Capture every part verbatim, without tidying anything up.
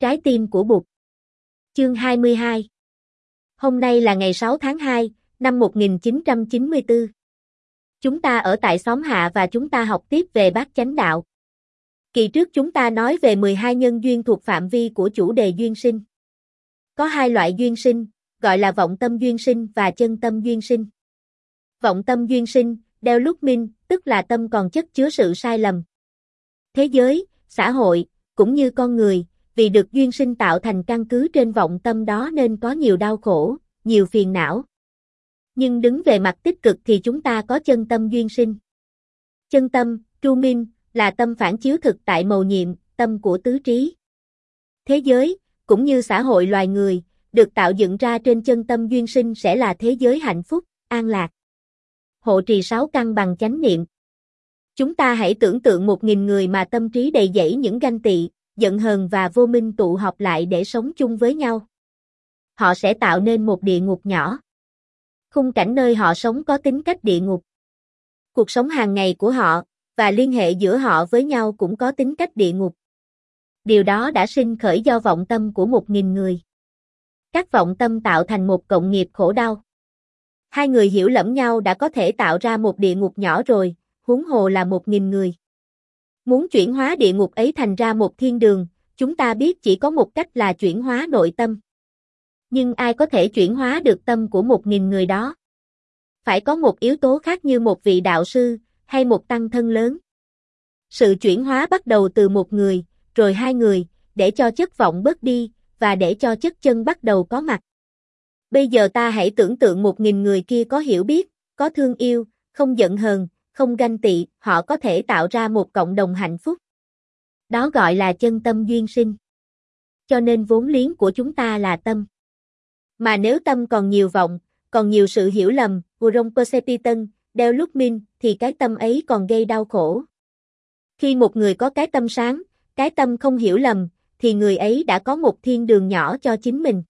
Trái tim của Bụt. Chương hai mươi hai. Hôm nay là ngày sáu tháng hai, năm một nghìn chín trăm chín mươi tư. Chúng ta ở tại xóm Hạ và chúng ta học tiếp về Bát Chánh Đạo. Kỳ trước chúng ta nói về mười hai nhân duyên thuộc phạm vi của chủ đề duyên sinh. Có hai loại duyên sinh, gọi là vọng tâm duyên sinh và chân tâm duyên sinh. Vọng tâm duyên sinh, development, tức là tâm còn chất chứa sự sai lầm. Thế giới, xã hội, cũng như con người, vì được duyên sinh tạo thành căn cứ trên vọng tâm đó nên có nhiều đau khổ, nhiều phiền não. Nhưng đứng về mặt tích cực thì chúng ta có chân tâm duyên sinh. Chân tâm, true minh, là tâm phản chiếu thực tại mầu nhiệm, tâm của tứ trí. Thế giới, cũng như xã hội loài người, được tạo dựng ra trên chân tâm duyên sinh sẽ là thế giới hạnh phúc, an lạc. Hộ trì sáu căn bằng chánh niệm. Chúng ta hãy tưởng tượng một nghìn người mà tâm trí đầy dẫy những ganh tị, giận hờn và vô minh tụ họp lại để sống chung với nhau. Họ sẽ tạo nên một địa ngục nhỏ. Khung cảnh nơi họ sống có tính cách địa ngục. Cuộc sống hàng ngày của họ, và liên hệ giữa họ với nhau cũng có tính cách địa ngục. Điều đó đã sinh khởi do vọng tâm của một nghìn người. Các vọng tâm tạo thành một cộng nghiệp khổ đau. Hai người hiểu lầm nhau đã có thể tạo ra một địa ngục nhỏ rồi, huống hồ là một nghìn người. Muốn chuyển hóa địa ngục ấy thành ra một thiên đường, chúng ta biết chỉ có một cách là chuyển hóa nội tâm. Nhưng ai có thể chuyển hóa được tâm của một nghìn người đó? Phải có một yếu tố khác như một vị đạo sư, hay một tăng thân lớn. Sự chuyển hóa bắt đầu từ một người, rồi hai người, để cho chất vọng bớt đi, và để cho chất chân bắt đầu có mặt. Bây giờ ta hãy tưởng tượng một nghìn người kia có hiểu biết, có thương yêu, không giận hờn, không ganh tị, họ có thể tạo ra một cộng đồng hạnh phúc. Đó gọi là chân tâm duyên sinh. Cho nên vốn liếng của chúng ta là tâm. Mà nếu tâm còn nhiều vọng, còn nhiều sự hiểu lầm, wrong perception, development, thì cái tâm ấy còn gây đau khổ. Khi một người có cái tâm sáng, cái tâm không hiểu lầm, thì người ấy đã có một thiên đường nhỏ cho chính mình.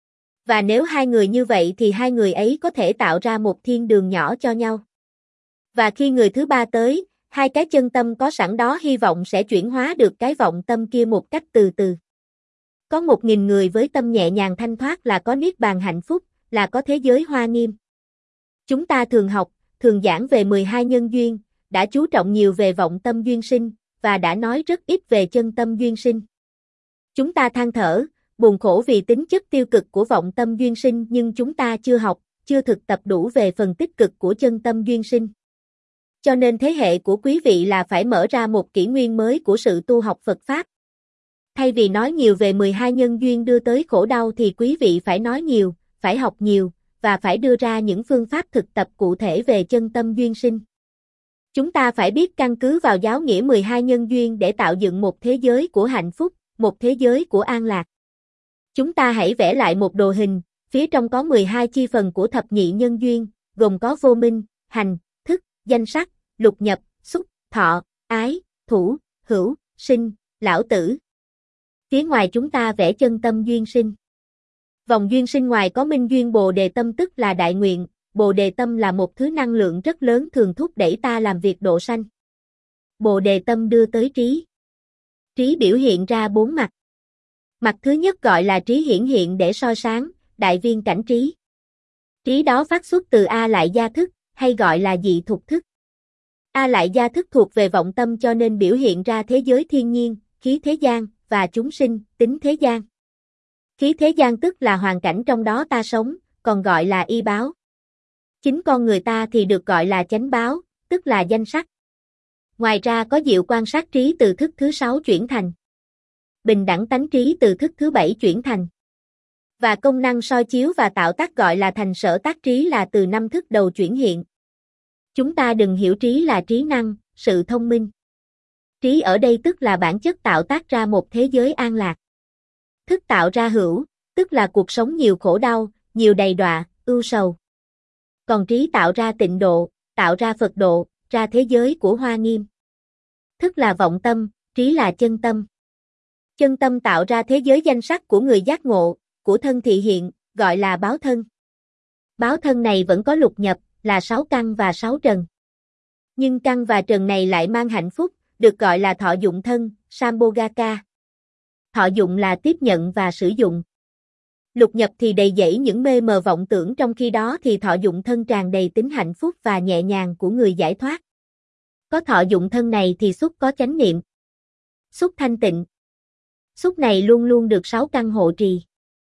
Và nếu hai người như vậy thì hai người ấy có thể tạo ra một thiên đường nhỏ cho nhau. Và khi người thứ ba tới, hai cái chân tâm có sẵn đó hy vọng sẽ chuyển hóa được cái vọng tâm kia một cách từ từ. Có một nghìn người với tâm nhẹ nhàng thanh thoát là có niết bàn hạnh phúc, là có thế giới hoa nghiêm. Chúng ta thường học, thường giảng về mười hai nhân duyên, đã chú trọng nhiều về vọng tâm duyên sinh, và đã nói rất ít về chân tâm duyên sinh. Chúng ta than thở, buồn khổ vì tính chất tiêu cực của vọng tâm duyên sinh nhưng chúng ta chưa học, chưa thực tập đủ về phần tích cực của chân tâm duyên sinh. Cho nên thế hệ của quý vị là phải mở ra một kỷ nguyên mới của sự tu học Phật Pháp. Thay vì nói nhiều về mười hai nhân duyên đưa tới khổ đau thì quý vị phải nói nhiều, phải học nhiều, và phải đưa ra những phương pháp thực tập cụ thể về chân tâm duyên sinh. Chúng ta phải biết căn cứ vào giáo nghĩa mười hai nhân duyên để tạo dựng một thế giới của hạnh phúc, một thế giới của an lạc. Chúng ta hãy vẽ lại một đồ hình, phía trong có mười hai chi phần của thập nhị nhân duyên, gồm có vô minh, hành, thức, danh sắc, lục nhập, xúc, thọ, ái, thủ, hữu, sinh, lão tử. Phía ngoài chúng ta vẽ chân tâm duyên sinh. Vòng duyên sinh ngoài có minh duyên bồ đề tâm tức là đại nguyện, bồ đề tâm là một thứ năng lượng rất lớn thường thúc đẩy ta làm việc độ sanh. Bồ đề tâm đưa tới trí. Trí biểu hiện ra bốn mặt. Mặt thứ nhất gọi là trí hiển hiện để soi sáng, đại viên cảnh trí. Trí đó phát xuất từ A lại gia thức, hay gọi là dị thục thức. A lại gia thức thuộc về vọng tâm cho nên biểu hiện ra thế giới thiên nhiên, khí thế gian, và chúng sinh, tính thế gian. Khí thế gian tức là hoàn cảnh trong đó ta sống, còn gọi là y báo. Chính con người ta thì được gọi là chánh báo, tức là danh sắc. Ngoài ra có diệu quan sát trí từ thức thứ sáu chuyển thành. Bình đẳng tánh trí từ thức thứ bảy chuyển thành. Và công năng soi chiếu và tạo tác gọi là thành sở tác trí là từ năm thức đầu chuyển hiện. Chúng ta đừng hiểu trí là trí năng, sự thông minh. Trí ở đây tức là bản chất tạo tác ra một thế giới an lạc. Thức tạo ra hữu, tức là cuộc sống nhiều khổ đau, nhiều đầy đọa, ưu sầu. Còn trí tạo ra tịnh độ, tạo ra Phật độ, ra thế giới của hoa nghiêm. Thức là vọng tâm, trí là chân tâm. Chân tâm tạo ra thế giới danh sắc của người giác ngộ, của thân thị hiện, gọi là báo thân. Báo thân này vẫn có lục nhập, là sáu căn và sáu trần. Nhưng căn và trần này lại mang hạnh phúc, được gọi là thọ dụng thân, Sambhogaka. Thọ dụng là tiếp nhận và sử dụng. Lục nhập thì đầy dẫy những mê mờ vọng tưởng, trong khi đó thì thọ dụng thân tràn đầy tính hạnh phúc và nhẹ nhàng của người giải thoát. Có thọ dụng thân này thì xúc có chánh niệm. Xúc thanh tịnh. Xúc này luôn luôn được sáu căn hộ trì.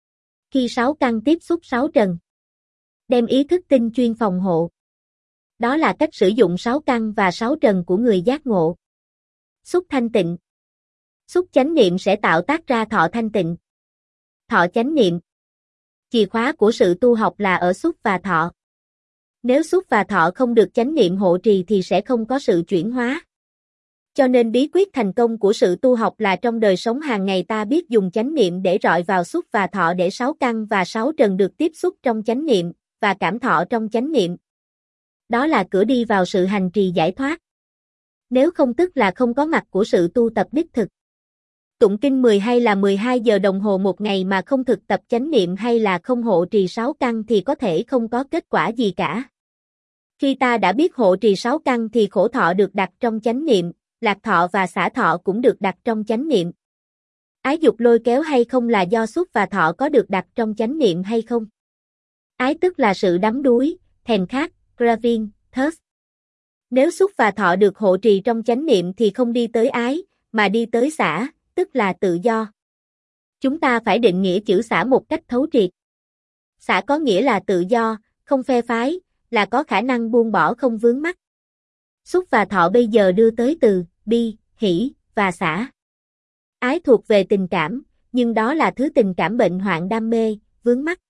Khi sáu căn tiếp xúc sáu trần, đem ý thức tinh chuyên phòng hộ. Đó là cách sử dụng sáu căn và sáu trần của người giác ngộ. Xúc thanh tịnh. Xúc chánh niệm sẽ tạo tác ra thọ thanh tịnh. Thọ chánh niệm. Chìa khóa của sự tu học là ở xúc và thọ. Nếu xúc và thọ không được chánh niệm hộ trì thì sẽ không có sự chuyển hóa. Cho nên bí quyết thành công của sự tu học là trong đời sống hàng ngày ta biết dùng chánh niệm để rọi vào xúc và thọ để sáu căn và sáu trần được tiếp xúc trong chánh niệm và cảm thọ trong chánh niệm. Đó là cửa đi vào sự hành trì giải thoát. Nếu không tức là không có mặt của sự tu tập đích thực. Tụng kinh mười hay là mười hai giờ đồng hồ một ngày mà không thực tập chánh niệm hay là không hộ trì sáu căn thì có thể không có kết quả gì cả. Khi ta đã biết hộ trì sáu căn thì khổ thọ được đặt trong chánh niệm, lạc thọ và xả thọ cũng được đặt trong chánh niệm. Ái dục lôi kéo hay không là do xúc và thọ có được đặt trong chánh niệm hay không. Ái tức là sự đắm đuối, thèm khát, craving, thirst. Nếu xúc và thọ được hộ trì trong chánh niệm thì không đi tới ái, mà đi tới xả, tức là tự do. Chúng ta phải định nghĩa chữ xả một cách thấu triệt. Xả có nghĩa là tự do, không phe phái, là có khả năng buông bỏ không vướng mắc. Xúc và thọ bây giờ đưa tới từ bi, hỷ và xả. Ái thuộc về tình cảm, nhưng đó là thứ tình cảm bệnh hoạn đam mê, vướng mắc.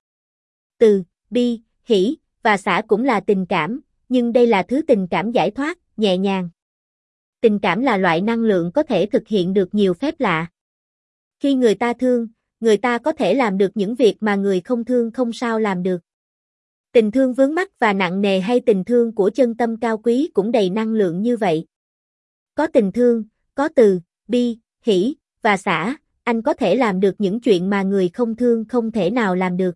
Từ bi, hỷ và xả cũng là tình cảm, nhưng đây là thứ tình cảm giải thoát, nhẹ nhàng. Tình cảm là loại năng lượng có thể thực hiện được nhiều phép lạ. Khi người ta thương, người ta có thể làm được những việc mà người không thương không sao làm được. Tình thương vướng mắc và nặng nề hay tình thương của chân tâm cao quý cũng đầy năng lượng như vậy. Có tình thương, có từ, bi, hỷ và xả, anh có thể làm được những chuyện mà người không thương không thể nào làm được.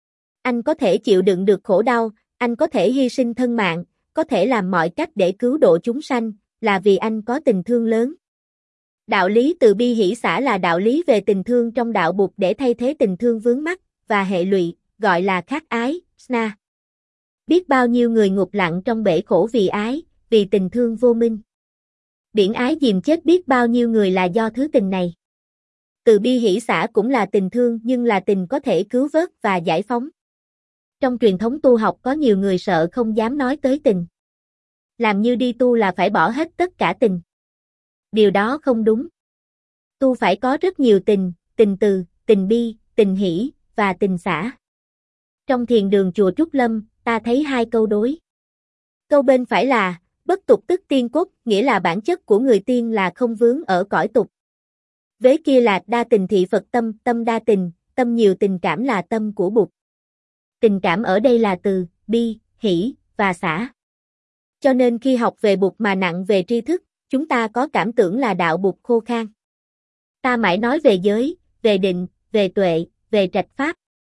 Anh có thể chịu đựng được khổ đau, anh có thể hy sinh thân mạng, có thể làm mọi cách để cứu độ chúng sanh, là vì anh có tình thương lớn. Đạo lý từ bi hỷ xả là đạo lý về tình thương trong đạo Bụt để thay thế tình thương vướng mắc và hệ lụy, gọi là khát ái, sna. Biết bao nhiêu người ngục lặng trong bể khổ vì ái, vì tình thương vô minh. Biển ái dìm chết biết bao nhiêu người là do thứ tình này. Từ bi hỷ xả cũng là tình thương nhưng là tình có thể cứu vớt và giải phóng. Trong truyền thống tu học có nhiều người sợ không dám nói tới tình. Làm như đi tu là phải bỏ hết tất cả tình. Điều đó không đúng. Tu phải có rất nhiều tình, tình từ, tình bi, tình hỷ và tình xả. Trong thiền đường chùa Trúc Lâm, ta thấy hai câu đối. Câu bên phải là, bất tục tức tiên cốt, nghĩa là bản chất của người tiên là không vướng ở cõi tục. Vế kia là đa tình thị Phật tâm, tâm đa tình, tâm nhiều tình cảm là tâm của Bụt. Tình cảm ở đây là từ, bi, hỷ và xả. Cho nên khi học về Bụt mà nặng về tri thức, chúng ta có cảm tưởng là đạo Bụt khô khan. Ta mãi nói về giới, về định, về tuệ, về trạch pháp.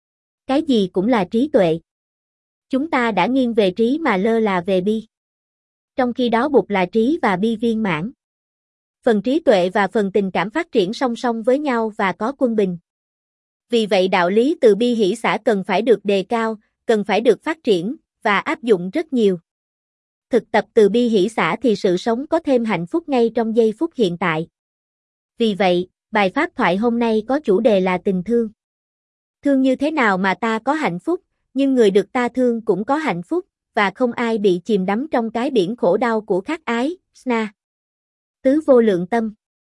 Cái gì cũng là trí tuệ. Chúng ta đã nghiêng về trí mà lơ là về bi. Trong khi đó Bụt là trí và bi viên mãn. Phần trí tuệ và phần tình cảm phát triển song song với nhau và có quân bình. Vì vậy đạo lý từ bi hỷ xả cần phải được đề cao, cần phải được phát triển và áp dụng rất nhiều. Thực tập từ bi hỷ xả thì sự sống có thêm hạnh phúc ngay trong giây phút hiện tại. Vì vậy, bài pháp thoại hôm nay có chủ đề là tình thương. Thương như thế nào mà ta có hạnh phúc, nhưng người được ta thương cũng có hạnh phúc, và không ai bị chìm đắm trong cái biển khổ đau của khát ái, sna. Tứ vô lượng tâm.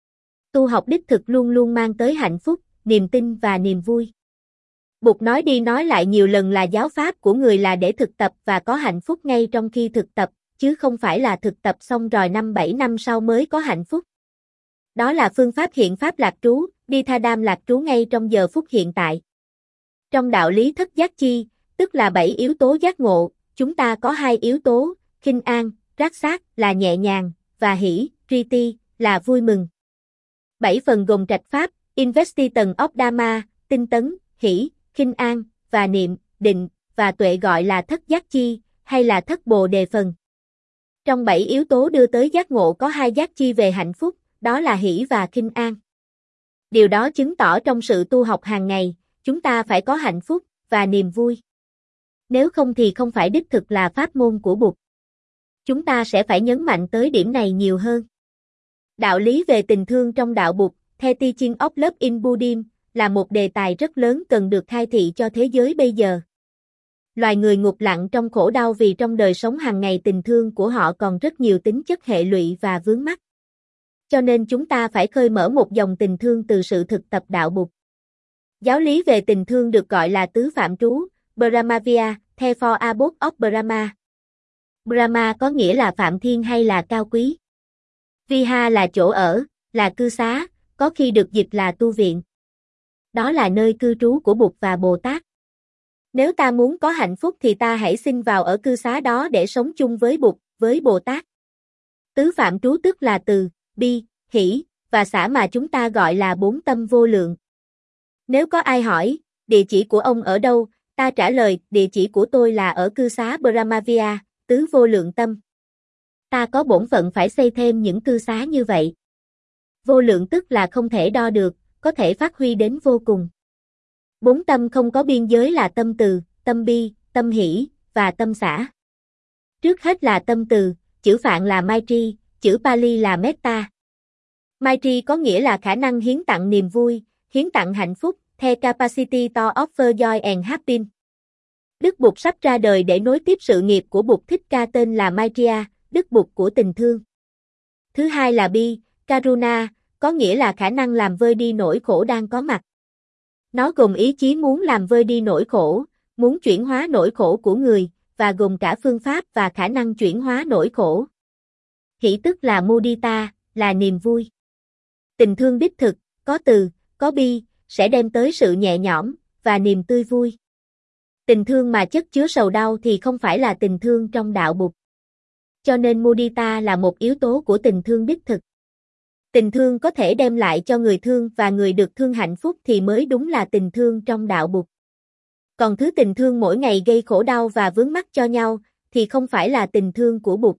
Tu học đích thực luôn luôn mang tới hạnh phúc, niềm tin và niềm vui. Bụt nói đi nói lại nhiều lần là giáo pháp của người là để thực tập và có hạnh phúc ngay trong khi thực tập, chứ không phải là thực tập xong rồi năm bảy năm sau mới có hạnh phúc. Đó là phương pháp hiện pháp lạc trú, đi tha đam lạc trú ngay trong giờ phút hiện tại. Trong đạo lý thất giác chi, tức là bảy yếu tố giác ngộ, chúng ta có hai yếu tố, khinh an, rát sát là nhẹ nhàng, và hỷ, triti là vui mừng. Bảy phần gồm trạch pháp, investi tầng óc dhamma, tinh tấn, hỷ, khinh an, và niệm, định, và tuệ gọi là thất giác chi, hay là thất bồ đề phần. Trong bảy yếu tố đưa tới giác ngộ có hai giác chi về hạnh phúc, đó là hỷ và khinh an. Điều đó chứng tỏ trong sự tu học hàng ngày, chúng ta phải có hạnh phúc và niềm vui. Nếu không thì không phải đích thực là pháp môn của Bụt. Chúng ta sẽ phải nhấn mạnh tới điểm này nhiều hơn. Đạo lý về tình thương trong đạo Bụt, The Teaching of Love in Buddhism, là một đề tài rất lớn cần được khai thị cho thế giới bây giờ. Loài người ngục lặng trong khổ đau vì trong đời sống hàng ngày tình thương của họ còn rất nhiều tính chất hệ lụy và vướng mắc. Cho nên chúng ta phải khơi mở một dòng tình thương từ sự thực tập đạo Bụt. Giáo lý về tình thương được gọi là tứ phạm trú, Brahmavia, The Four Abodes of Brahma. Brahma có nghĩa là Phạm Thiên hay là cao quý. Viha là chỗ ở, là cư xá, có khi được dịch là tu viện. Đó là nơi cư trú của Bụt và Bồ Tát. Nếu ta muốn có hạnh phúc thì ta hãy xin vào ở cư xá đó để sống chung với Bụt, với Bồ Tát. Tứ phạm trú tức là từ, bi, hỷ, và xả mà chúng ta gọi là bốn tâm vô lượng. Nếu có ai hỏi, địa chỉ của ông ở đâu, ta trả lời, địa chỉ của tôi là ở cư xá Brahmavia, tứ vô lượng tâm. Ta có bổn phận phải xây thêm những cư xá như vậy. Vô lượng tức là không thể đo được, có thể phát huy đến vô cùng. Bốn tâm không có biên giới là tâm từ, tâm bi, tâm hỷ, và tâm xả. Trước hết là tâm từ, chữ Phạn là Maitri, chữ Pali là Metta. Maitri có nghĩa là khả năng hiến tặng niềm vui, hiến tặng hạnh phúc, the capacity to offer joy and happiness. Đức Bụt sắp ra đời để nối tiếp sự nghiệp của Bụt Thích Ca tên là Maitreya, Đức Bụt của tình thương. Thứ hai là Bi, Karuna, có nghĩa là khả năng làm vơi đi nỗi khổ đang có mặt. Nó gồm ý chí muốn làm vơi đi nỗi khổ, muốn chuyển hóa nỗi khổ của người, và gồm cả phương pháp và khả năng chuyển hóa nỗi khổ. Hỷ tức là mudita, là niềm vui. Tình thương đích thực, có từ, có bi, sẽ đem tới sự nhẹ nhõm, và niềm tươi vui. Tình thương mà chất chứa sầu đau thì không phải là tình thương trong đạo Bụt. Cho nên mudita là một yếu tố của tình thương đích thực. Tình thương có thể đem lại cho người thương và người được thương hạnh phúc thì mới đúng là tình thương trong đạo Bụt. Còn thứ tình thương mỗi ngày gây khổ đau và vướng mắc cho nhau, thì không phải là tình thương của Bụt.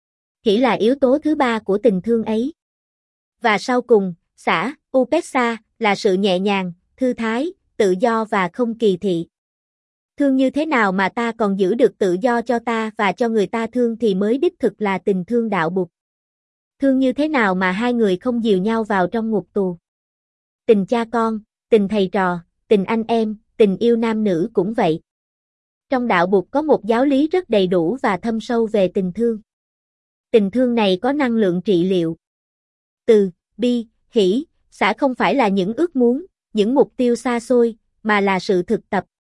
Hỷ là yếu tố thứ ba của tình thương ấy. Và sau cùng, xả, upeksa, là sự nhẹ nhàng, thư thái, tự do và không kỳ thị. Thương như thế nào mà ta còn giữ được tự do cho ta và cho người ta thương thì mới đích thực là tình thương đạo Bụt. Thương như thế nào mà hai người không dìu nhau vào trong ngục tù. Tình cha con, tình thầy trò, tình anh em, tình yêu nam nữ cũng vậy. Trong đạo Bụt có một giáo lý rất đầy đủ và thâm sâu về tình thương. Tình thương này có năng lượng trị liệu. Từ, bi, hỷ, xả không phải là những ước muốn, những mục tiêu xa xôi, mà là sự thực tập.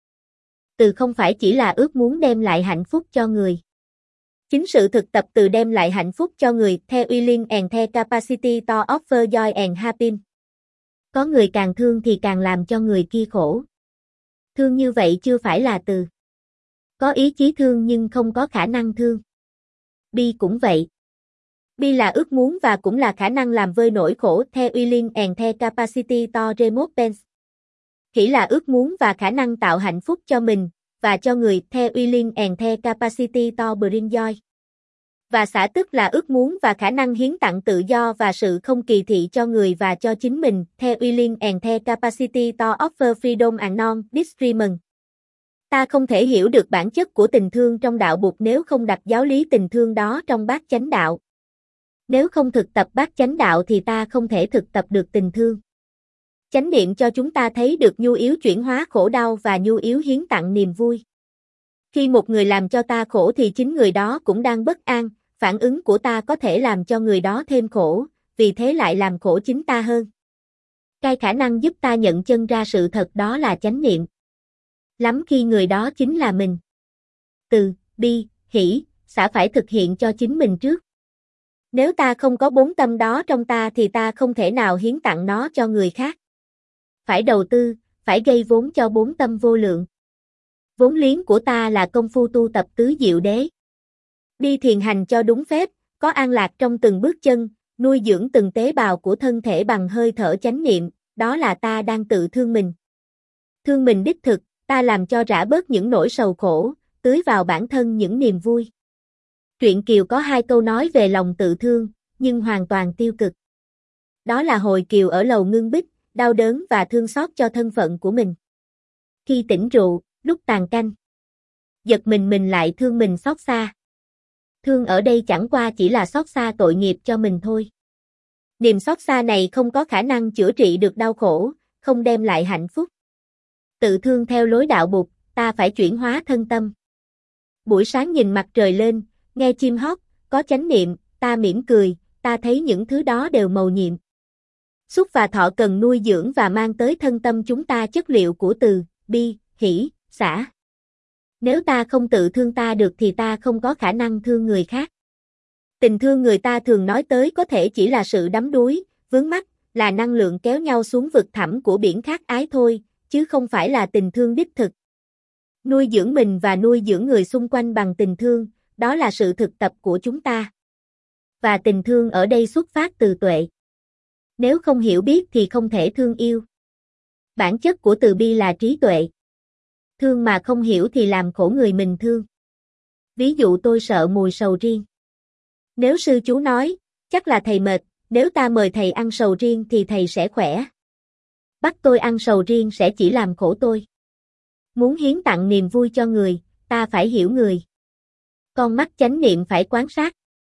Từ không phải chỉ là ước muốn đem lại hạnh phúc cho người. Chính sự thực tập từ đem lại hạnh phúc cho người, the willing and the capacity to offer joy and happiness. Có người càng thương thì càng làm cho người kia khổ. Thương như vậy chưa phải là từ. Có ý chí thương nhưng không có khả năng thương. Bi cũng vậy. Bi là ước muốn và cũng là khả năng làm vơi nỗi khổ, the willing and the capacity to remove pain. Hỷ là ước muốn và khả năng tạo hạnh phúc cho mình, và cho người, the willing and the capacity to bring joy. Và xả tức là ước muốn và khả năng hiến tặng tự do và sự không kỳ thị cho người và cho chính mình, the willing and the capacity to offer freedom and non-discrimination. Ta không thể hiểu được bản chất của tình thương trong đạo Bụt nếu không đặt giáo lý tình thương đó trong bát chánh đạo. Nếu không thực tập bát chánh đạo thì ta không thể thực tập được tình thương. Chánh niệm cho chúng ta thấy được nhu yếu chuyển hóa khổ đau và nhu yếu hiến tặng niềm vui. Khi một người làm cho ta khổ thì chính người đó cũng đang bất an, phản ứng của ta có thể làm cho người đó thêm khổ, vì thế lại làm khổ chính ta hơn. Cái khả năng giúp ta nhận chân ra sự thật đó là chánh niệm. Lắm khi người đó chính là mình. Từ, bi, hỷ, xả phải thực hiện cho chính mình trước. Nếu ta không có bốn tâm đó trong ta thì ta không thể nào hiến tặng nó cho người khác. Phải đầu tư, phải gây vốn cho bốn tâm vô lượng. Vốn liếng của ta là công phu tu tập tứ diệu đế. Đi thiền hành cho đúng phép, có an lạc trong từng bước chân, nuôi dưỡng từng tế bào của thân thể bằng hơi thở chánh niệm, đó là ta đang tự thương mình. Thương mình đích thực, ta làm cho rã bớt những nỗi sầu khổ, tưới vào bản thân những niềm vui. Truyện Kiều có hai câu nói về lòng tự thương, nhưng hoàn toàn tiêu cực. Đó là hồi Kiều ở lầu Ngưng Bích, đau đớn và thương xót cho thân phận của mình. Khi tỉnh rượu, lúc tàn canh, giật mình mình lại thương mình xót xa. Thương ở đây chẳng qua chỉ là xót xa tội nghiệp cho mình thôi. Niềm xót xa này không có khả năng chữa trị được đau khổ, không đem lại hạnh phúc. Tự thương theo lối đạo Bụt, ta phải chuyển hóa thân tâm. Buổi sáng nhìn mặt trời lên, nghe chim hót, có chánh niệm, ta mỉm cười, ta thấy những thứ đó đều mầu nhiệm. Xúc và thọ cần nuôi dưỡng và mang tới thân tâm chúng ta chất liệu của từ, bi, hỷ, xả. Nếu ta không tự thương ta được thì ta không có khả năng thương người khác. Tình thương người ta thường nói tới có thể chỉ là sự đắm đuối, vướng mắc, là năng lượng kéo nhau xuống vực thẳm của biển khát ái thôi, chứ không phải là tình thương đích thực. Nuôi dưỡng mình và nuôi dưỡng người xung quanh bằng tình thương, đó là sự thực tập của chúng ta. Và tình thương ở đây xuất phát từ tuệ. Nếu không hiểu biết thì không thể thương yêu. Bản chất của từ bi là trí tuệ. Thương mà không hiểu thì làm khổ người mình thương. Ví dụ tôi sợ mùi sầu riêng. Nếu sư chú nói, chắc là thầy mệt, nếu ta mời thầy ăn sầu riêng thì thầy sẽ khỏe. Bắt tôi ăn sầu riêng sẽ chỉ làm khổ tôi. Muốn hiến tặng niềm vui cho người, ta phải hiểu người. Con mắt chánh niệm phải quan sát.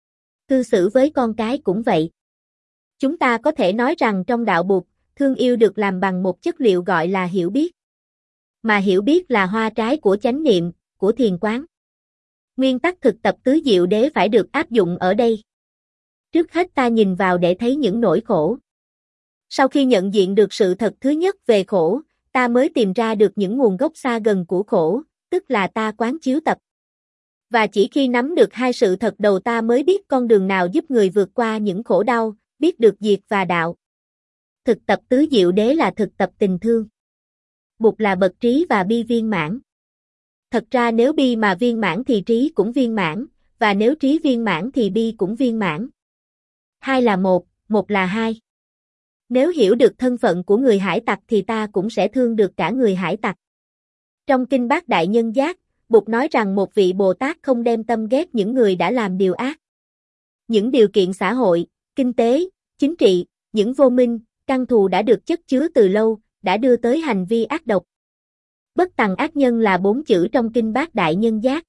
Cư xử với con cái cũng vậy. Chúng ta có thể nói rằng trong đạo Bụt, thương yêu được làm bằng một chất liệu gọi là hiểu biết. Mà hiểu biết là hoa trái của chánh niệm, của thiền quán. Nguyên tắc thực tập tứ diệu đế phải được áp dụng ở đây. Trước hết ta nhìn vào để thấy những nỗi khổ. Sau khi nhận diện được sự thật thứ nhất về khổ, ta mới tìm ra được những nguồn gốc xa gần của khổ, tức là ta quán chiếu tập. Và chỉ khi nắm được hai sự thật đầu ta mới biết con đường nào giúp người vượt qua những khổ đau, biết được diệt và đạo. Thực tập tứ diệu đế là thực tập tình thương. Bụt là bậc trí và bi viên mãn. Thật ra nếu bi mà viên mãn thì trí cũng viên mãn, và nếu trí viên mãn thì bi cũng viên mãn. Hai là một, một là hai. Nếu hiểu được thân phận của người hải tặc thì ta cũng sẽ thương được cả người hải tặc. Trong Kinh Bát Đại Nhân Giác, Bụt nói rằng một vị Bồ Tát không đem tâm ghét những người đã làm điều ác. Những điều kiện xã hội, kinh tế, chính trị, những vô minh, căn thù đã được chất chứa từ lâu, đã đưa tới hành vi ác độc. Bất tằng ác nhân là bốn chữ trong Kinh Bát Đại Nhân Giác.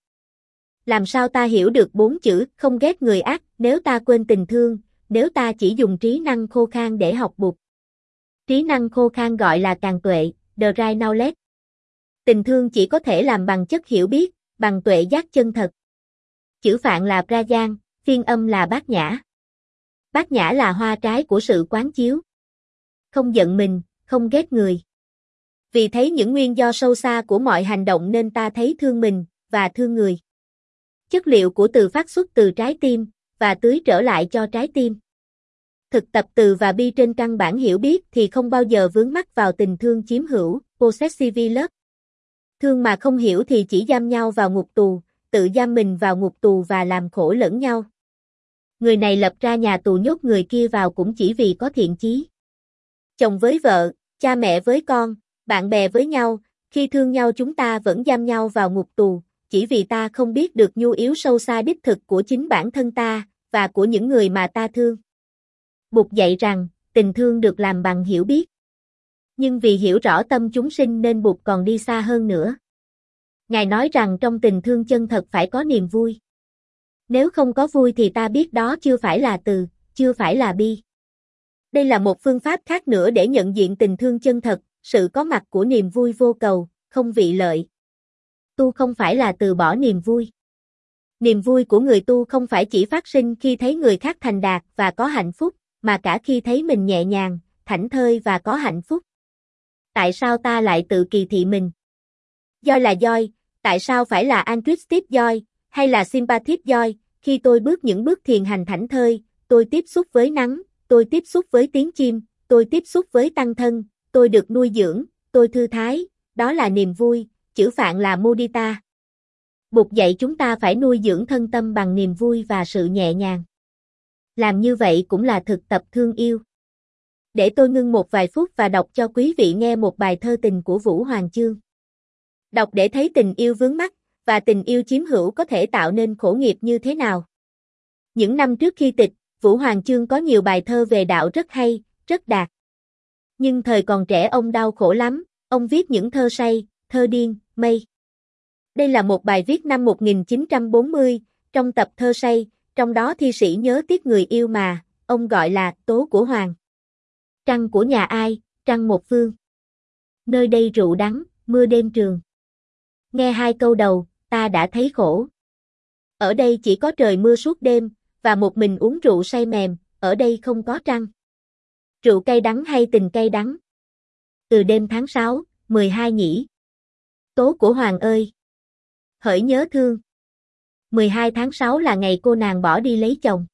Làm sao ta hiểu được bốn chữ không ghét người ác nếu ta quên tình thương, nếu ta chỉ dùng trí năng khô khan để học Bụt? Trí năng khô khan gọi là càng tuệ, the right knowledge. Tình thương chỉ có thể làm bằng chất hiểu biết, bằng tuệ giác chân thật. Chữ Phạn là Prajan, phiên âm là Bát Nhã. Bát Nhã là hoa trái của sự quán chiếu. Không giận mình, không ghét người. Vì thấy những nguyên do sâu xa của mọi hành động nên ta thấy thương mình, và thương người. Chất liệu của từ phát xuất từ trái tim, và tưới trở lại cho trái tim. Thực tập từ và bi trên căn bản hiểu biết thì không bao giờ vướng mắc vào tình thương chiếm hữu, possessive love. Thương mà không hiểu thì chỉ giam nhau vào ngục tù, tự giam mình vào ngục tù và làm khổ lẫn nhau. Người này lập ra nhà tù nhốt người kia vào cũng chỉ vì có thiện chí. Chồng với vợ, cha mẹ với con, bạn bè với nhau, khi thương nhau chúng ta vẫn giam nhau vào ngục tù, chỉ vì ta không biết được nhu yếu sâu xa đích thực của chính bản thân ta, và của những người mà ta thương. Bụt dạy rằng, tình thương được làm bằng hiểu biết. Nhưng vì hiểu rõ tâm chúng sinh nên Bụt còn đi xa hơn nữa. Ngài nói rằng trong tình thương chân thật phải có niềm vui. Nếu không có vui thì ta biết đó chưa phải là từ, chưa phải là bi. Đây là một phương pháp khác nữa để nhận diện tình thương chân thật, sự có mặt của niềm vui vô cầu, không vị lợi. Tu không phải là từ bỏ niềm vui. Niềm vui của người tu không phải chỉ phát sinh khi thấy người khác thành đạt và có hạnh phúc, mà cả khi thấy mình nhẹ nhàng, thảnh thơi và có hạnh phúc. Tại sao ta lại tự kỳ thị mình? Joy là joy, tại sao phải là altruistic joy, hay là sympathetic joy? Khi tôi bước những bước thiền hành thảnh thơi, tôi tiếp xúc với nắng, tôi tiếp xúc với tiếng chim, tôi tiếp xúc với tăng thân, tôi được nuôi dưỡng, tôi thư thái, đó là niềm vui, chữ Phạn là mudita. Bụt dạy chúng ta phải nuôi dưỡng thân tâm bằng niềm vui và sự nhẹ nhàng. Làm như vậy cũng là thực tập thương yêu. Để tôi ngưng một vài phút và đọc cho quý vị nghe một bài thơ tình của Vũ Hoàng Chương. Đọc để thấy tình yêu vướng mắc, và tình yêu chiếm hữu có thể tạo nên khổ nghiệp như thế nào. Những năm trước khi tịch, Vũ Hoàng Chương có nhiều bài thơ về đạo rất hay, rất đạt. Nhưng thời còn trẻ ông đau khổ lắm, ông viết những thơ say, thơ điên, mây. Đây là một bài viết năm một nghìn chín trăm bốn mươi, trong tập thơ say, trong đó thi sĩ nhớ tiếc người yêu mà, ông gọi là tố của Hoàng. Trăng của nhà ai, trăng một phương. Nơi đây rượu đắng, mưa đêm trường. Nghe hai câu đầu, ta đã thấy khổ. Ở đây chỉ có trời mưa suốt đêm, và một mình uống rượu say mềm, ở đây không có trăng. Rượu cay đắng hay tình cay đắng? Từ đêm tháng sáu, mười hai nhỉ. Tố của Hoàng ơi! Hỡi nhớ thương. mười hai tháng sáu là ngày cô nàng bỏ đi lấy chồng.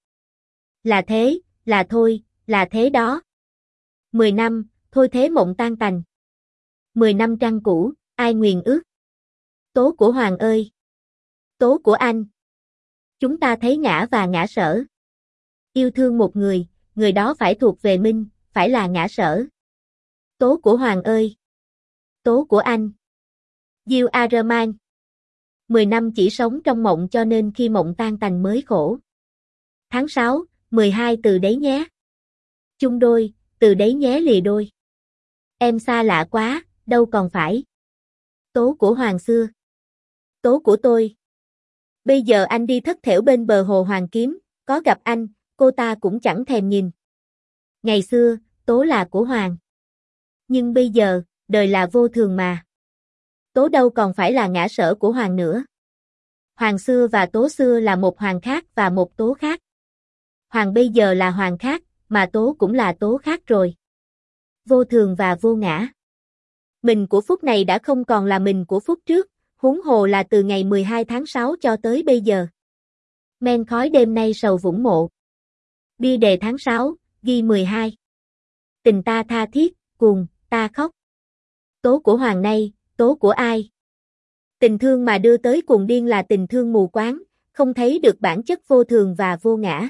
Là thế, là thôi, là thế đó. Mười năm, thôi thế mộng tan tành. Mười năm trăng cũ, ai nguyền ước. Tố của Hoàng ơi! Tố của anh! Chúng ta thấy ngã và ngã sở. Yêu thương một người, người đó phải thuộc về Minh, phải là ngã sở. Tố của Hoàng ơi! Tố của anh! Diêu Araman. Mười năm chỉ sống trong mộng cho nên khi mộng tan tành mới khổ. Tháng sáu, mười hai từ đấy nhé. Chung đôi, từ đấy nhé lìa đôi. Em xa lạ quá, đâu còn phải. Tố của Hoàng xưa. Tố của tôi. Bây giờ anh đi thất thểu bên bờ hồ Hoàng Kiếm, có gặp anh, cô ta cũng chẳng thèm nhìn. Ngày xưa, tố là của Hoàng. Nhưng bây giờ, đời là vô thường mà. Tố đâu còn phải là ngã sở của Hoàng nữa. Hoàng xưa và tố xưa là một Hoàng khác và một tố khác. Hoàng bây giờ là Hoàng khác, mà tố cũng là tố khác rồi. Vô thường và vô ngã. Mình của phút này đã không còn là mình của phút trước, huống hồ là từ ngày mười hai tháng sáu cho tới bây giờ. Men khói đêm nay sầu vũng mộ. Bia đề tháng sáu, ghi mười hai. Tình ta tha thiết, cuồng, ta khóc. Tố của Hoàng nay, tố của ai? Tình thương mà đưa tới cuồng điên là tình thương mù quáng, không thấy được bản chất vô thường và vô ngã.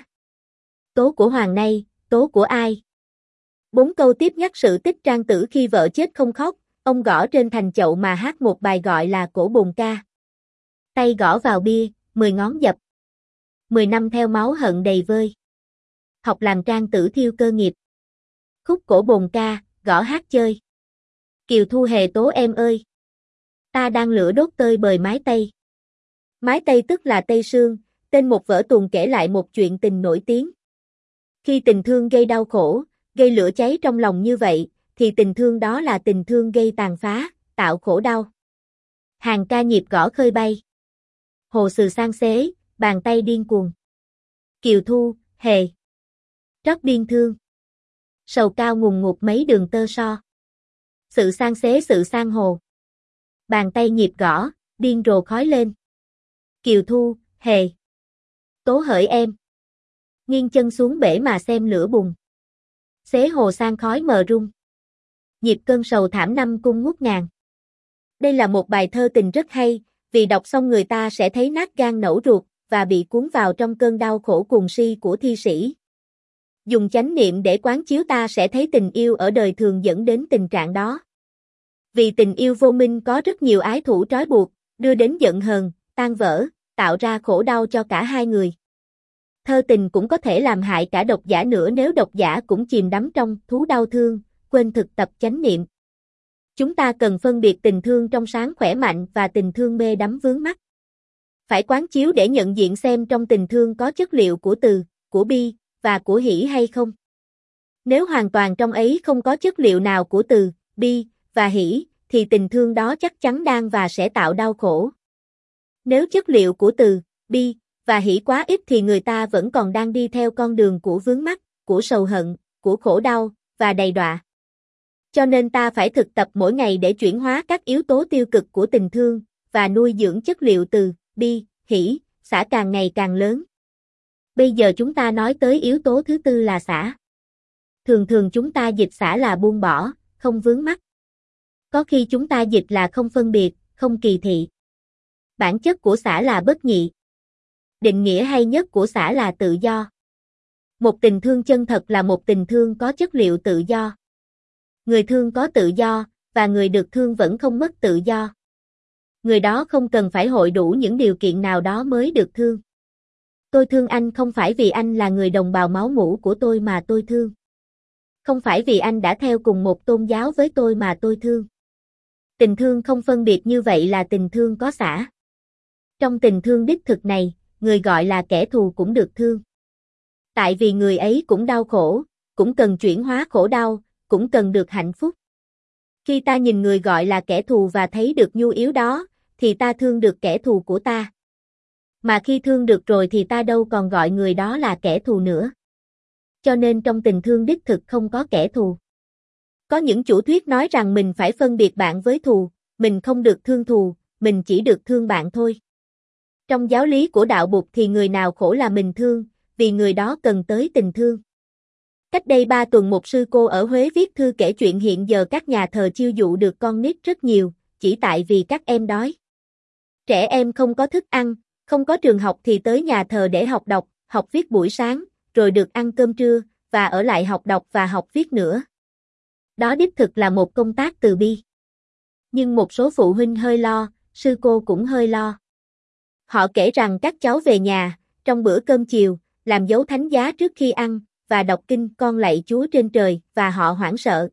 Tố của Hoàng nay, tố của ai? Bốn câu tiếp nhắc sự tích Trang Tử khi vợ chết không khóc, ông gõ trên thành chậu mà hát một bài gọi là Cổ Bồn Ca. Tay gõ vào bia, mười ngón dập. Mười năm theo máu hận đầy vơi. Học làm Trang Tử thiêu cơ nghiệp. Khúc Cổ Bồn Ca, gõ hát chơi. Kiều Thu Hề tố em ơi. Ta đang lửa đốt tơi bời mái Tây. Mái Tây tức là Tây Sương, tên một vở tuồng kể lại một chuyện tình nổi tiếng. Khi tình thương gây đau khổ, gây lửa cháy trong lòng như vậy, thì tình thương đó là tình thương gây tàn phá, tạo khổ đau. Hàng ca nhịp gõ khơi bay. Hồ sừ sang xế, bàn tay điên cuồng. Kiều Thu, Hề. Trót biên thương. Sầu cao ngùng ngục mấy đường tơ so. Sự sang xế sự sang hồ. Bàn tay nhịp gõ, điên rồ khói lên. Kiều Thu, Hề. Tố hỡi em. Nghiêng chân xuống bể mà xem lửa bùng. Xế hồ sang khói mờ rung. Nhịp cơn sầu thảm năm cung ngút ngàn. Đây là một bài thơ tình rất hay, vì đọc xong người ta sẽ thấy nát gan nẫu ruột, và bị cuốn vào trong cơn đau khổ cuồng si của thi sĩ. Dùng chánh niệm để quán chiếu ta sẽ thấy tình yêu ở đời thường dẫn đến tình trạng đó. Vì tình yêu vô minh có rất nhiều ái thủ trói buộc, đưa đến giận hờn, tan vỡ, tạo ra khổ đau cho cả hai người. Thơ tình cũng có thể làm hại cả độc giả nữa nếu độc giả cũng chìm đắm trong thú đau thương, quên thực tập chánh niệm. Chúng ta cần phân biệt tình thương trong sáng khỏe mạnh và tình thương mê đắm vướng mắc. Phải quán chiếu để nhận diện xem trong tình thương có chất liệu của từ, của bi, và của hỷ hay không. Nếu hoàn toàn trong ấy không có chất liệu nào của từ, bi, và hỷ, thì tình thương đó chắc chắn đang và sẽ tạo đau khổ. Nếu chất liệu của từ, bi, và hỷ quá ít thì người ta vẫn còn đang đi theo con đường của vướng mắc, của sầu hận, của khổ đau, và đầy đọa. Cho nên ta phải thực tập mỗi ngày để chuyển hóa các yếu tố tiêu cực của tình thương, và nuôi dưỡng chất liệu từ, bi, hỷ, xả càng ngày càng lớn. Bây giờ chúng ta nói tới yếu tố thứ tư là xả. Thường thường chúng ta dịch xả là buông bỏ, không vướng mắc. Có khi chúng ta dịch là không phân biệt, không kỳ thị. Bản chất của xả là bất nhị. Định nghĩa hay nhất của xả là tự do. Một tình thương chân thật là một tình thương có chất liệu tự do. Người thương có tự do, và người được thương vẫn không mất tự do. Người đó không cần phải hội đủ những điều kiện nào đó mới được thương. Tôi thương anh không phải vì anh là người đồng bào máu mủ của tôi mà tôi thương. Không phải vì anh đã theo cùng một tôn giáo với tôi mà tôi thương. Tình thương không phân biệt như vậy là tình thương có xã. Trong tình thương đích thực này, người gọi là kẻ thù cũng được thương. Tại vì người ấy cũng đau khổ, cũng cần chuyển hóa khổ đau, cũng cần được hạnh phúc. Khi ta nhìn người gọi là kẻ thù và thấy được nhu yếu đó, thì ta thương được kẻ thù của ta. Mà khi thương được rồi thì ta đâu còn gọi người đó là kẻ thù nữa. Cho nên trong tình thương đích thực không có kẻ thù. Có những chủ thuyết nói rằng mình phải phân biệt bạn với thù, mình không được thương thù, mình chỉ được thương bạn thôi. Trong giáo lý của đạo Bụt thì người nào khổ là mình thương, vì người đó cần tới tình thương. Cách đây ba tuần một sư cô ở Huế viết thư kể chuyện hiện giờ các nhà thờ chiêu dụ được con nít rất nhiều, chỉ tại vì các em đói. Trẻ em không có thức ăn, không có trường học thì tới nhà thờ để học đọc, học viết buổi sáng, rồi được ăn cơm trưa, và ở lại học đọc và học viết nữa. Đó đích thực là một công tác từ bi. Nhưng một số phụ huynh hơi lo, sư cô cũng hơi lo. Họ kể rằng các cháu về nhà, trong bữa cơm chiều, làm dấu thánh giá trước khi ăn, và đọc kinh con lạy Chúa trên trời, và họ hoảng sợ.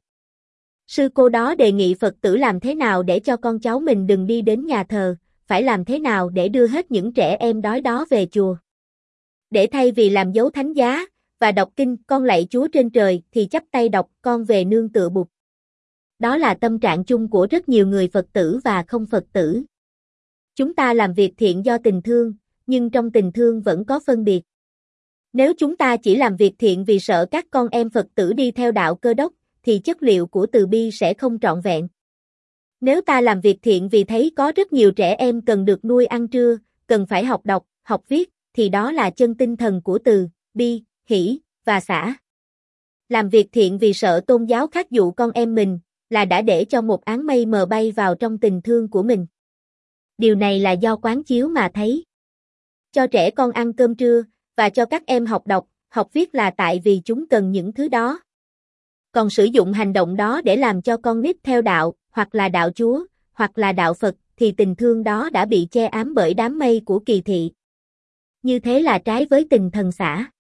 Sư cô đó đề nghị Phật tử làm thế nào để cho con cháu mình đừng đi đến nhà thờ, phải làm thế nào để đưa hết những trẻ em đói đó về chùa. Để thay vì làm dấu thánh giá, và đọc kinh con lạy Chúa trên trời thì chắp tay đọc con về nương tựa Bụt. Đó là tâm trạng chung của rất nhiều người Phật tử và không Phật tử. Chúng ta làm việc thiện do tình thương, nhưng trong tình thương vẫn có phân biệt. Nếu chúng ta chỉ làm việc thiện vì sợ các con em Phật tử đi theo đạo Cơ Đốc, thì chất liệu của từ bi sẽ không trọn vẹn. Nếu ta làm việc thiện vì thấy có rất nhiều trẻ em cần được nuôi ăn trưa, cần phải học đọc, học viết, thì đó là chân tinh thần của từ bi, hỷ và xả. Làm việc thiện vì sợ tôn giáo khắc dụ con em mình, là đã để cho một áng mây mờ bay vào trong tình thương của mình. Điều này là do quán chiếu mà thấy. Cho trẻ con ăn cơm trưa, và cho các em học đọc, học viết là tại vì chúng cần những thứ đó. Còn sử dụng hành động đó để làm cho con nít theo đạo, hoặc là đạo Chúa, hoặc là đạo Phật, thì tình thương đó đã bị che ám bởi đám mây của kỳ thị. Như thế là trái với tình thần xả.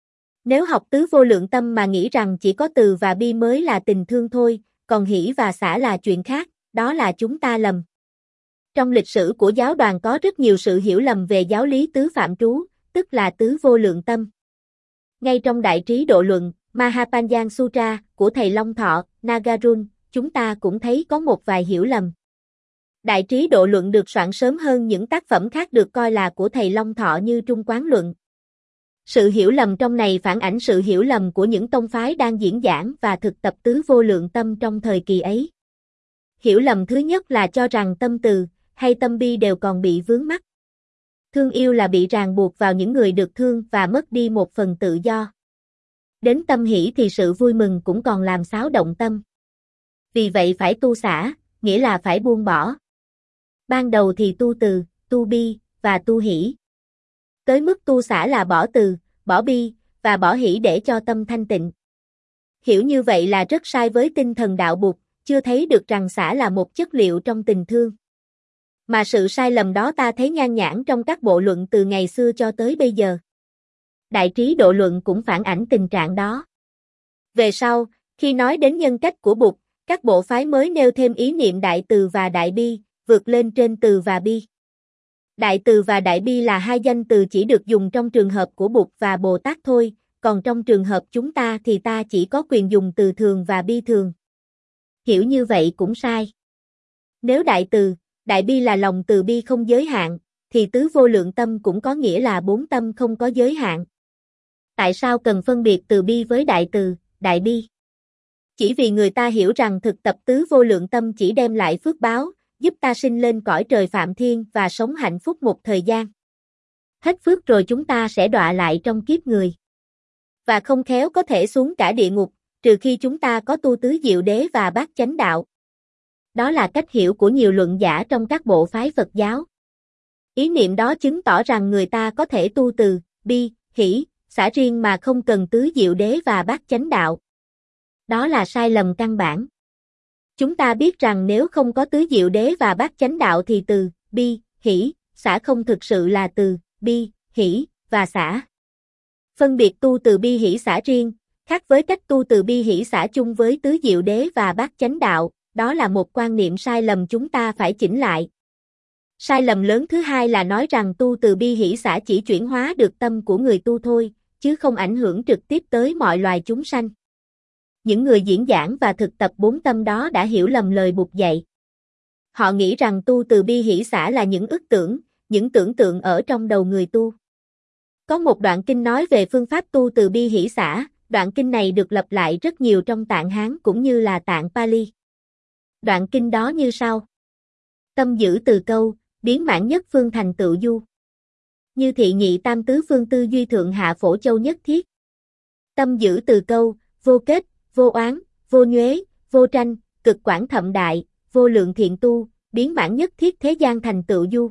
Nếu học tứ vô lượng tâm mà nghĩ rằng chỉ có từ và bi mới là tình thương thôi, còn hỷ và xả là chuyện khác, đó là chúng ta lầm. Trong lịch sử của giáo đoàn có rất nhiều sự hiểu lầm về giáo lý tứ phạm trú, tức là tứ vô lượng tâm. Ngay trong Đại Trí Độ Luận, Mahapanjang Sutra của thầy Long Thọ, Nagarjuna, chúng ta cũng thấy có một vài hiểu lầm. Đại Trí Độ Luận được soạn sớm hơn những tác phẩm khác được coi là của thầy Long Thọ như Trung Quán Luận. Sự hiểu lầm trong này phản ảnh sự hiểu lầm của những tông phái đang diễn giảng và thực tập tứ vô lượng tâm trong thời kỳ ấy. Hiểu lầm thứ nhất là cho rằng tâm từ hay tâm bi đều còn bị vướng mắc. Thương yêu là bị ràng buộc vào những người được thương và mất đi một phần tự do. Đến tâm hỷ thì sự vui mừng cũng còn làm xáo động tâm. Vì vậy phải tu xả, nghĩa là phải buông bỏ. Ban đầu thì tu từ, tu bi, và tu hỷ. Tới mức tu xả là bỏ từ, bỏ bi, và bỏ hỷ để cho tâm thanh tịnh. Hiểu như vậy là rất sai với tinh thần đạo Bụt, chưa thấy được rằng xả là một chất liệu trong tình thương. Mà sự sai lầm đó ta thấy nhan nhản trong các bộ luận từ ngày xưa cho tới bây giờ. Đại Trí Độ Luận cũng phản ảnh tình trạng đó. Về sau, khi nói đến nhân cách của Bụt, các bộ phái mới nêu thêm ý niệm đại từ và đại bi, vượt lên trên từ và bi. Đại từ và đại bi là hai danh từ chỉ được dùng trong trường hợp của Bụt và Bồ Tát thôi, còn trong trường hợp chúng ta thì ta chỉ có quyền dùng từ thường và bi thường. Hiểu như vậy cũng sai. Nếu đại từ, đại bi là lòng từ bi không giới hạn, thì tứ vô lượng tâm cũng có nghĩa là bốn tâm không có giới hạn. Tại sao cần phân biệt từ bi với đại từ, đại bi? Chỉ vì người ta hiểu rằng thực tập tứ vô lượng tâm chỉ đem lại phước báo, giúp ta sinh lên cõi trời Phạm Thiên và sống hạnh phúc một thời gian. Hết phước rồi chúng ta sẽ đọa lại trong kiếp người. Và không khéo có thể xuống cả địa ngục, trừ khi chúng ta có tu tứ diệu đế và bát chánh đạo. Đó là cách hiểu của nhiều luận giả trong các bộ phái Phật giáo. Ý niệm đó chứng tỏ rằng người ta có thể tu từ, bi, hỷ, xả riêng mà không cần tứ diệu đế và bát chánh đạo. Đó là sai lầm căn bản. Chúng ta biết rằng nếu không có tứ diệu đế và bát chánh đạo thì từ, bi, hỷ, xả không thực sự là từ, bi, hỷ, và xả. Phân biệt tu từ bi hỷ xả riêng, Khác với cách tu từ bi hỷ xả chung với tứ diệu đế và bát chánh đạo, đó là một quan niệm sai lầm chúng ta phải chỉnh lại. Sai lầm lớn thứ hai là nói rằng tu từ bi hỷ xả chỉ chuyển hóa được tâm của người tu thôi, chứ không ảnh hưởng trực tiếp tới mọi loài chúng sanh. Những người diễn giảng và thực tập bốn tâm đó đã hiểu lầm lời Bụt dạy. Họ nghĩ rằng tu từ bi hỷ xả là những ức tưởng, những tưởng tượng ở trong đầu người tu. Có một đoạn kinh nói về phương pháp tu từ bi hỷ xả, đoạn kinh này được lặp lại rất nhiều trong tạng Hán cũng như là tạng Pali. Đoạn kinh đó như sau. Tâm giữ từ câu, biến mãn nhất phương thành tựu du. Như thị nhị tam tứ phương tư duy thượng hạ phổ châu nhất thiết. Tâm giữ từ câu, vô kết, vô oán, vô nhuế, vô tranh, cực quảng thậm đại, vô lượng thiện tu, biến mãn nhất thiết thế gian thành tựu du.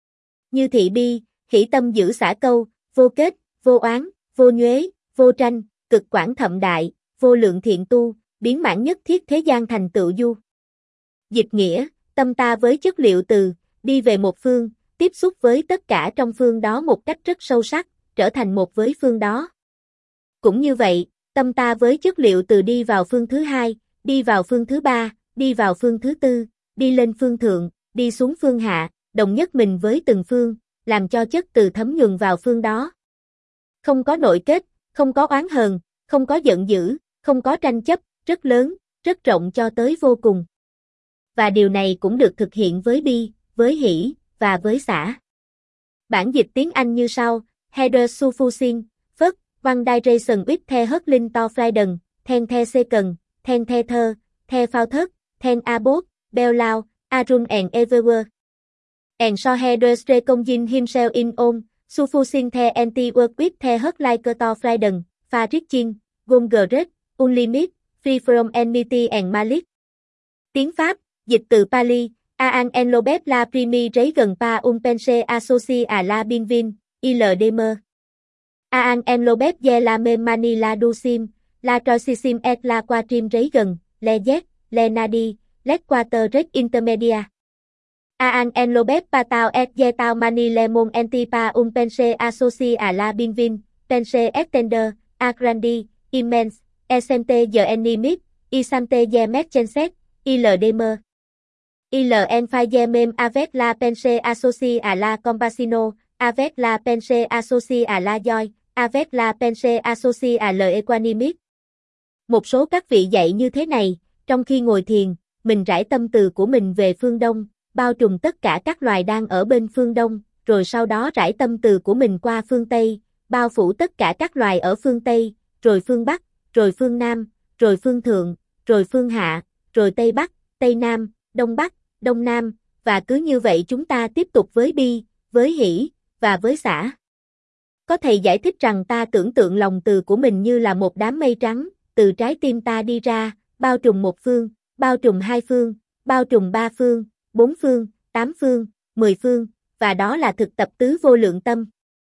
Như thị bi, hỷ tâm giữ xả câu, vô kết, vô oán, vô nhuế, vô tranh, cực quảng thậm đại, vô lượng thiện tu, biến mãn nhất thiết thế gian thành tựu du. Dịch nghĩa, tâm ta với chất liệu từ, đi về một phương, tiếp xúc với tất cả trong phương đó một cách rất sâu sắc, trở thành một với phương đó. Cũng như vậy, tâm ta với chất liệu từ đi vào phương thứ hai, đi vào phương thứ ba, đi vào phương thứ tư, đi lên phương thượng, đi xuống phương hạ, đồng nhất mình với từng phương, làm cho chất từ thấm nhuần vào phương đó. Không có nội kết, không có oán hờn, không có giận dữ, không có tranh chấp, rất lớn, rất rộng cho tới vô cùng. Và điều này cũng được thực hiện với bi, với hỷ, và với xả. Bản dịch tiếng Anh như sau, Heather Sufusin, First, One Direction with the Hustling to Freedom, Ten the Second, Ten the Third, the Fourth, Ten Above, Bellau, Arun and Everywhere. And so Heather reconvene himself in on, Sufusin the anti-work with the Hustling to Freedom, Farichin, Gongret, Unlimit, Free from Enmity and Malice. Tiếng Pháp, dịch từ Pali, Aan Enlobet la primi rấy gần pa un pense associ à la binvin, ildm. Aan Enlobet ye la mem mani la dusim, la troisisim et la quatrim rấy gần, le z, le nadi, let quater red intermedia. Aan Enlobet patao et ye tao mani le mon antipa un pense associ à la binvin, pense extender, agrandi, immens, esente ye enimit, isante ye metchenset, ildm. Il en faille même avec la pensée associée à la compassion, avec la pensée associée à la joie, avec la pensée associée à l'équanimité. Một số các vị dạy như thế này, trong khi ngồi thiền, mình rải tâm từ của mình về phương Đông, bao trùm tất cả các loài đang ở bên phương Đông, rồi sau đó rải tâm từ của mình qua phương Tây, bao phủ tất cả các loài ở phương Tây, rồi phương Bắc, rồi phương Nam, rồi phương Thượng, rồi phương Hạ, rồi Tây Bắc, Tây Nam, Đông Bắc, Đông Nam, và cứ như vậy chúng ta tiếp tục với bi, với hỷ, và với xả. Có thầy giải thích rằng ta tưởng tượng lòng từ của mình như là một đám mây trắng, từ trái tim ta đi ra, bao trùm một phương, bao trùm hai phương, bao trùm ba phương, bốn phương, tám phương, mười phương, và đó là thực tập tứ vô lượng tâm.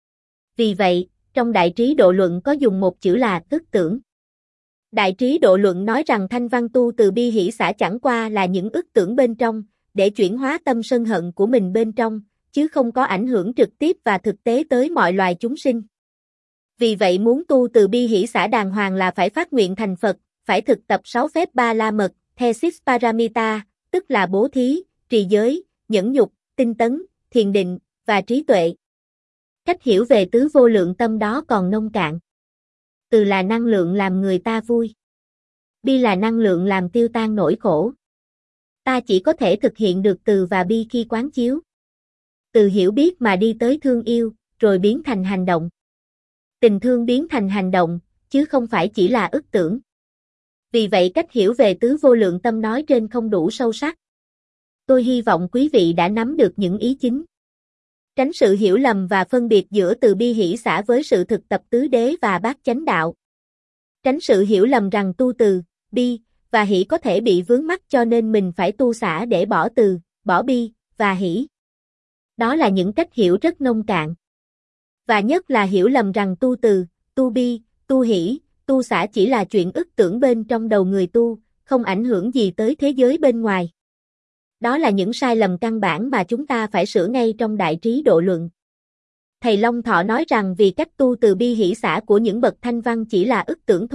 Vì vậy, trong Đại Trí Độ Luận có dùng một chữ là ức tưởng. Đại Trí Độ Luận nói rằng thanh văn tu từ bi hỷ xả chẳng qua là những ức tưởng bên trong, để chuyển hóa tâm sân hận của mình bên trong, chứ không có ảnh hưởng trực tiếp và thực tế tới mọi loài chúng sinh. Vì vậy muốn tu từ bi hỷ xả đàng hoàng là phải phát nguyện thành Phật, phải thực tập sáu phép ba la mật, Thesis Paramita, tức là bố thí, trì giới, nhẫn nhục, tinh tấn, thiền định, và trí tuệ. Cách hiểu về tứ vô lượng tâm đó còn nông cạn. Từ là năng lượng làm người ta vui. Bi là năng lượng làm tiêu tan nỗi khổ. Ta chỉ có thể thực hiện được từ và bi khi quán chiếu. Từ hiểu biết mà đi tới thương yêu, rồi biến thành hành động. Tình thương biến thành hành động, chứ không phải chỉ là ức tưởng. Vì vậy cách hiểu về tứ vô lượng tâm nói trên không đủ sâu sắc. Tôi hy vọng quý vị đã nắm được những ý chính. Tránh sự hiểu lầm và phân biệt giữa từ bi hỷ xả với sự thực tập tứ đế và bát chánh đạo. Tránh sự hiểu lầm rằng tu từ, bi, và hỷ có thể bị vướng mắc cho nên mình phải tu xả để bỏ từ, bỏ bi, và hỷ. Đó là những cách hiểu rất nông cạn. Và nhất là hiểu lầm rằng tu từ, tu bi, tu hỷ, tu xả chỉ là chuyện ức tưởng bên trong đầu người tu, không ảnh hưởng gì tới thế giới bên ngoài. Đó là những sai lầm căn bản mà chúng ta phải sửa ngay trong Đại Trí Độ Luận. Thầy Long Thọ nói rằng vì cách tu từ bi hỷ xả của những bậc thanh văn chỉ là ức tưởng thôi,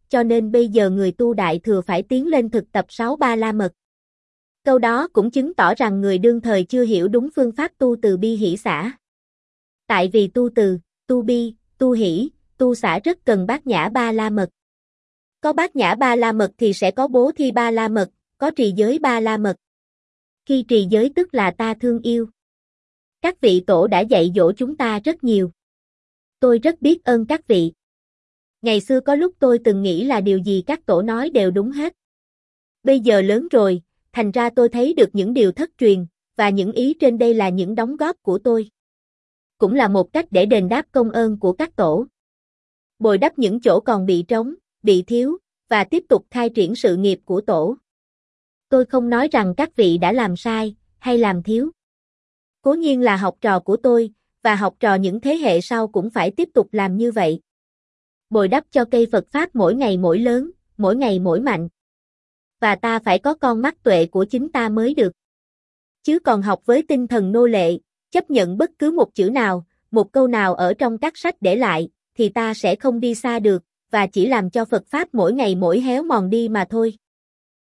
cho nên bây giờ người tu đại thừa phải tiến lên thực tập sáu ba la mật. Câu đó cũng chứng tỏ rằng người đương thời chưa hiểu đúng phương pháp tu từ bi hỷ xả. Tại vì tu từ, tu bi, tu hỷ, tu xả rất cần bát nhã ba la mật. Có bát nhã ba la mật thì sẽ có bố thí ba la mật, có trì giới ba la mật. Khi trì giới tức là ta thương yêu. Các vị tổ đã dạy dỗ chúng ta rất nhiều. Tôi rất biết ơn các vị. Ngày xưa có lúc tôi từng nghĩ là điều gì các tổ nói đều đúng hết. Bây giờ lớn rồi, thành ra tôi thấy được những điều thất truyền, và những ý trên đây là những đóng góp của tôi. Cũng là một cách để đền đáp công ơn của các tổ. Bồi đắp những chỗ còn bị trống, bị thiếu, và tiếp tục khai triển sự nghiệp của tổ. Tôi không nói rằng các vị đã làm sai, hay làm thiếu. Cố nhiên là học trò của tôi, và học trò những thế hệ sau cũng phải tiếp tục làm như vậy. Bồi đắp cho cây Phật Pháp mỗi ngày mỗi lớn, mỗi ngày mỗi mạnh. Và ta phải có con mắt tuệ của chính ta mới được. Chứ còn học với tinh thần nô lệ, chấp nhận bất cứ một chữ nào, một câu nào ở trong các sách để lại, thì ta sẽ không đi xa được, và chỉ làm cho Phật Pháp mỗi ngày mỗi héo mòn đi mà thôi.